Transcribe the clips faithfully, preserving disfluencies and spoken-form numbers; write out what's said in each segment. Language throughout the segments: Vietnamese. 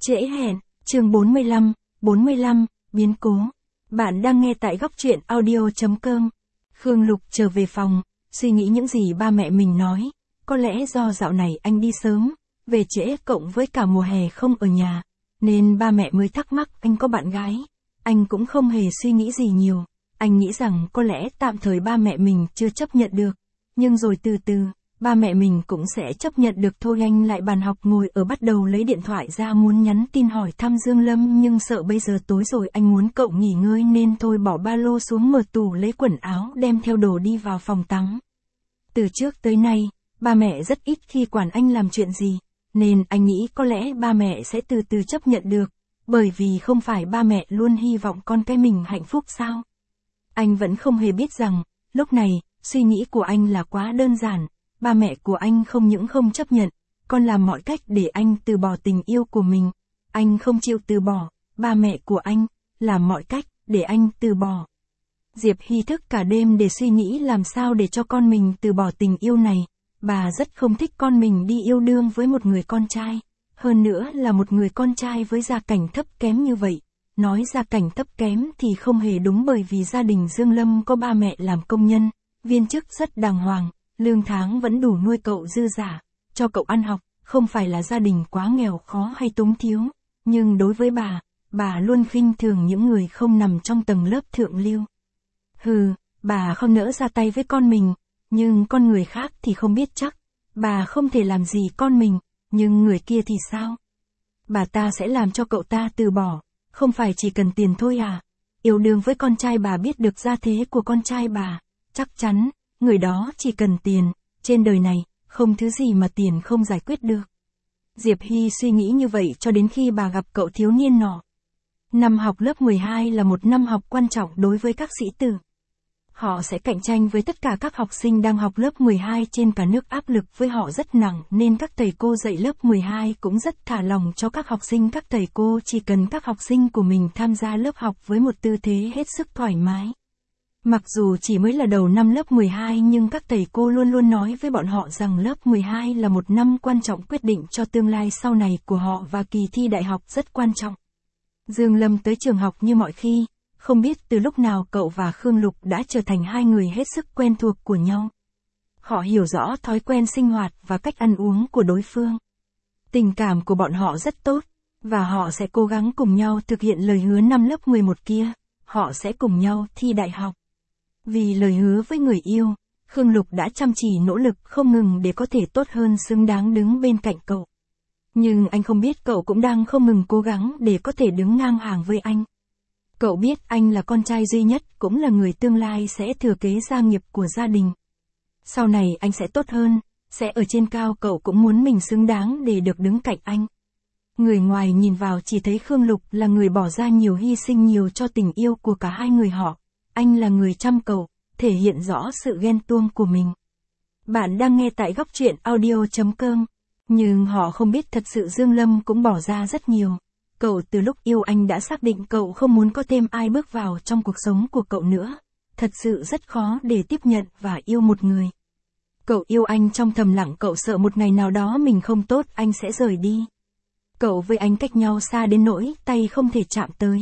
Trễ hẹn, chương bốn mươi lăm, bốn mươi lăm, biến cố. Bạn đang nghe tại góc truyện audio.com. Khương Lục trở về phòng, suy nghĩ những gì ba mẹ mình nói. Có lẽ do dạo này anh đi sớm, về trễ cộng với cả mùa hè không ở nhà, nên ba mẹ mới thắc mắc anh có bạn gái. Anh cũng không hề suy nghĩ gì nhiều. Anh nghĩ rằng có lẽ tạm thời ba mẹ mình chưa chấp nhận được. Nhưng rồi từ từ, ba mẹ mình cũng sẽ chấp nhận được thôi. Anh lại bàn học ngồi ở bắt đầu lấy điện thoại ra muốn nhắn tin hỏi thăm Dương Lâm, nhưng sợ bây giờ tối rồi anh muốn cậu nghỉ ngơi nên thôi bỏ ba lô xuống mở tủ lấy quần áo đem theo đồ đi vào phòng tắm. Từ trước tới nay, ba mẹ rất ít khi quản anh làm chuyện gì, nên anh nghĩ có lẽ ba mẹ sẽ từ từ chấp nhận được, bởi vì không phải ba mẹ luôn hy vọng con cái mình hạnh phúc sao? Anh vẫn không hề biết rằng, lúc này, suy nghĩ của anh là quá đơn giản. Ba mẹ của anh không những không chấp nhận, còn làm mọi cách để anh từ bỏ tình yêu của mình. Anh không chịu từ bỏ, ba mẹ của anh, làm mọi cách để anh từ bỏ. Diệp Hy thức cả đêm để suy nghĩ làm sao để cho con mình từ bỏ tình yêu này. Bà rất không thích con mình đi yêu đương với một người con trai. Hơn nữa là một người con trai với gia cảnh thấp kém như vậy. Nói gia cảnh thấp kém thì không hề đúng, bởi vì gia đình Dương Lâm có ba mẹ làm công nhân, viên chức rất đàng hoàng. Lương tháng vẫn đủ nuôi cậu dư giả, cho cậu ăn học, không phải là gia đình quá nghèo khó hay túng thiếu. Nhưng đối với bà, bà luôn khinh thường những người không nằm trong tầng lớp thượng lưu. Hừ, bà không nỡ ra tay với con mình, nhưng con người khác thì không biết chắc. Bà không thể làm gì con mình, nhưng người kia thì sao? Bà ta sẽ làm cho cậu ta từ bỏ, không phải chỉ cần tiền thôi à? Yêu đương với con trai bà biết được gia thế của con trai bà, chắc chắn người đó chỉ cần tiền, trên đời này, không thứ gì mà tiền không giải quyết được. Diệp Hy suy nghĩ như vậy cho đến khi bà gặp cậu thiếu niên nọ. Năm học lớp mười hai là một năm học quan trọng đối với các sĩ tử. Họ sẽ cạnh tranh với tất cả các học sinh đang học lớp mười hai trên cả nước, áp lực với họ rất nặng nên các thầy cô dạy lớp mười hai cũng rất thả lòng cho các học sinh. Các thầy cô chỉ cần các học sinh của mình tham gia lớp học với một tư thế hết sức thoải mái. Mặc dù chỉ mới là đầu năm lớp mười hai nhưng các thầy cô luôn luôn nói với bọn họ rằng lớp mười hai là một năm quan trọng quyết định cho tương lai sau này của họ và kỳ thi đại học rất quan trọng. Dương Lâm tới trường học như mọi khi, không biết từ lúc nào cậu và Khương Lục đã trở thành hai người hết sức quen thuộc của nhau. Họ hiểu rõ thói quen sinh hoạt và cách ăn uống của đối phương. Tình cảm của bọn họ rất tốt, và họ sẽ cố gắng cùng nhau thực hiện lời hứa năm lớp mười một kia, họ sẽ cùng nhau thi đại học. Vì lời hứa với người yêu, Khương Lục đã chăm chỉ nỗ lực không ngừng để có thể tốt hơn, xứng đáng đứng bên cạnh cậu. Nhưng anh không biết cậu cũng đang không ngừng cố gắng để có thể đứng ngang hàng với anh. Cậu biết anh là con trai duy nhất, cũng là người tương lai sẽ thừa kế gia nghiệp của gia đình. Sau này anh sẽ tốt hơn, sẽ ở trên cao, cậu cũng muốn mình xứng đáng để được đứng cạnh anh. Người ngoài nhìn vào chỉ thấy Khương Lục là người bỏ ra nhiều, hy sinh nhiều cho tình yêu của cả hai người họ. Anh là người chăm cậu, thể hiện rõ sự ghen tuông của mình. Bạn đang nghe tại góc truyện audio.com. Nhưng họ không biết thật sự Dương Lâm cũng bỏ ra rất nhiều. Cậu từ lúc yêu anh đã xác định cậu không muốn có thêm ai bước vào trong cuộc sống của cậu nữa. Thật sự rất khó để tiếp nhận và yêu một người. Cậu yêu anh trong thầm lặng, cậu sợ một ngày nào đó mình không tốt anh sẽ rời đi. Cậu với anh cách nhau xa đến nỗi tay không thể chạm tới.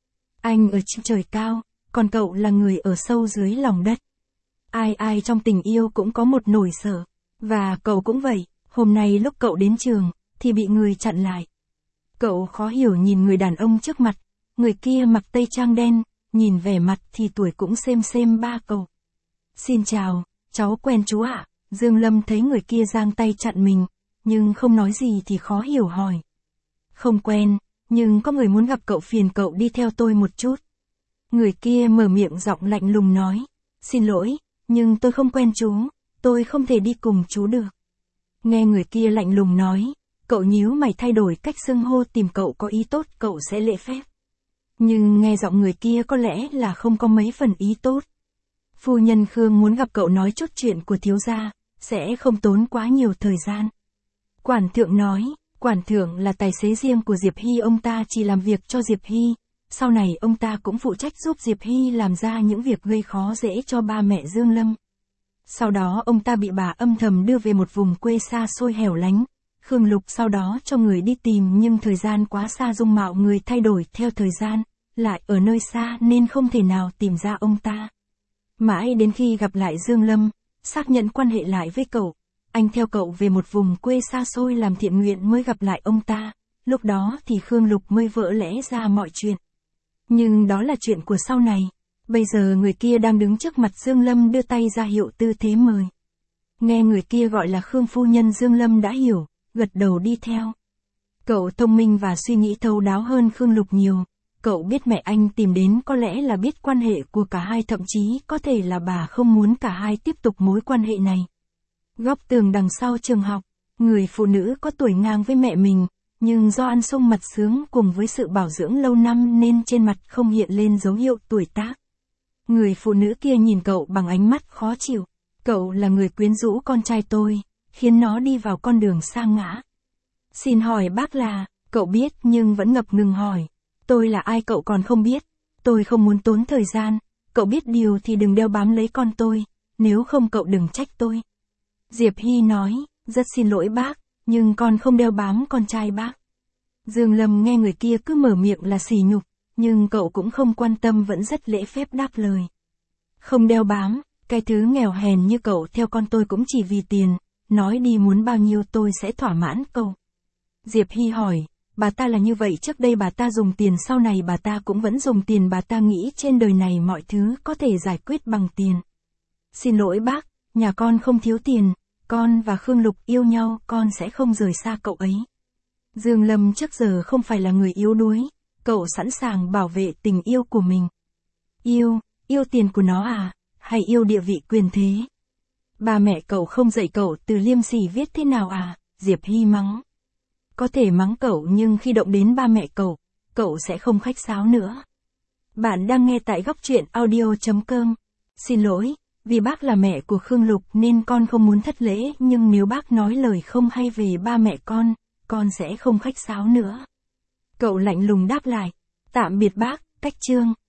Anh ở trên trời cao, còn cậu là người ở sâu dưới lòng đất. Ai ai trong tình yêu cũng có một nỗi sợ, và cậu cũng vậy. Hôm nay lúc cậu đến trường, thì bị người chặn lại. Cậu khó hiểu nhìn người đàn ông trước mặt, người kia mặc tây trang đen, nhìn vẻ mặt thì tuổi cũng xem xem ba cậu. Xin chào, cháu quen chú ạ? Dương Lâm thấy người kia giang tay chặn mình, nhưng không nói gì thì khó hiểu hỏi. Không quen, nhưng có người muốn gặp cậu, phiền cậu đi theo tôi một chút. Người kia mở miệng giọng lạnh lùng nói, xin lỗi, nhưng tôi không quen chú, tôi không thể đi cùng chú được. Nghe người kia lạnh lùng nói, cậu nhíu mày thay đổi cách xưng hô, tìm cậu có ý tốt cậu sẽ lễ phép. Nhưng nghe giọng người kia có lẽ là không có mấy phần ý tốt. Phu nhân Khương muốn gặp cậu nói chút chuyện của thiếu gia, sẽ không tốn quá nhiều thời gian. Quản thượng nói, quản thượng là tài xế riêng của Diệp Hy, ông ta chỉ làm việc cho Diệp Hy. Sau này ông ta cũng phụ trách giúp Diệp Hy làm ra những việc gây khó dễ cho ba mẹ Dương Lâm. Sau đó ông ta bị bà âm thầm đưa về một vùng quê xa xôi hẻo lánh. Khương Lục sau đó cho người đi tìm nhưng thời gian quá xa, dung mạo người thay đổi theo thời gian, lại ở nơi xa nên không thể nào tìm ra ông ta. Mãi đến khi gặp lại Dương Lâm, xác nhận quan hệ lại với cậu, anh theo cậu về một vùng quê xa xôi làm thiện nguyện mới gặp lại ông ta, lúc đó thì Khương Lục mới vỡ lẽ ra mọi chuyện. Nhưng đó là chuyện của sau này, bây giờ người kia đang đứng trước mặt Dương Lâm đưa tay ra hiệu tư thế mời. Nghe người kia gọi là Khương phu nhân, Dương Lâm đã hiểu, gật đầu đi theo. Cậu thông minh và suy nghĩ thấu đáo hơn Khương Lục nhiều. Cậu biết mẹ anh tìm đến có lẽ là biết quan hệ của cả hai, thậm chí có thể là bà không muốn cả hai tiếp tục mối quan hệ này. Góc tường đằng sau trường học, người phụ nữ có tuổi ngang với mẹ mình, nhưng do ăn sung mặt sướng cùng với sự bảo dưỡng lâu năm nên trên mặt không hiện lên dấu hiệu tuổi tác. Người phụ nữ kia nhìn cậu bằng ánh mắt khó chịu. Cậu là người quyến rũ con trai tôi, khiến nó đi vào con đường sa ngã. Xin hỏi bác là, cậu biết nhưng vẫn ngập ngừng hỏi. Tôi là ai cậu còn không biết, tôi không muốn tốn thời gian, cậu biết điều thì đừng đeo bám lấy con tôi, nếu không cậu đừng trách tôi. Diệp Hy nói, rất xin lỗi bác, nhưng con không đeo bám con trai bác. Dương Lâm nghe người kia cứ mở miệng là sỉ nhục, nhưng cậu cũng không quan tâm, vẫn rất lễ phép đáp lời. Không đeo bám, cái thứ nghèo hèn như cậu theo con tôi cũng chỉ vì tiền, nói đi muốn bao nhiêu tôi sẽ thỏa mãn cậu. Diệp Hy hỏi, bà ta là như vậy trước đây bà ta dùng tiền, sau này bà ta cũng vẫn dùng tiền, bà ta nghĩ trên đời này mọi thứ có thể giải quyết bằng tiền. Xin lỗi bác, nhà con không thiếu tiền, con và Khương Lục yêu nhau, con sẽ không rời xa cậu ấy. Dương Lâm trước giờ không phải là người yếu đuối, cậu sẵn sàng bảo vệ tình yêu của mình. Yêu, yêu tiền của nó à, hay yêu địa vị quyền thế? Ba mẹ cậu không dạy cậu từ liêm sỉ viết thế nào à? Diệp Hy mắng. Có thể mắng cậu nhưng khi động đến ba mẹ cậu, cậu sẽ không khách sáo nữa. Bạn đang nghe tại góc truyện audio chấm com. Xin lỗi, vì bác là mẹ của Khương Lục nên con không muốn thất lễ, nhưng nếu bác nói lời không hay về ba mẹ con, con sẽ không khách sáo nữa. Cậu lạnh lùng đáp lại. Tạm biệt bác, cách chương.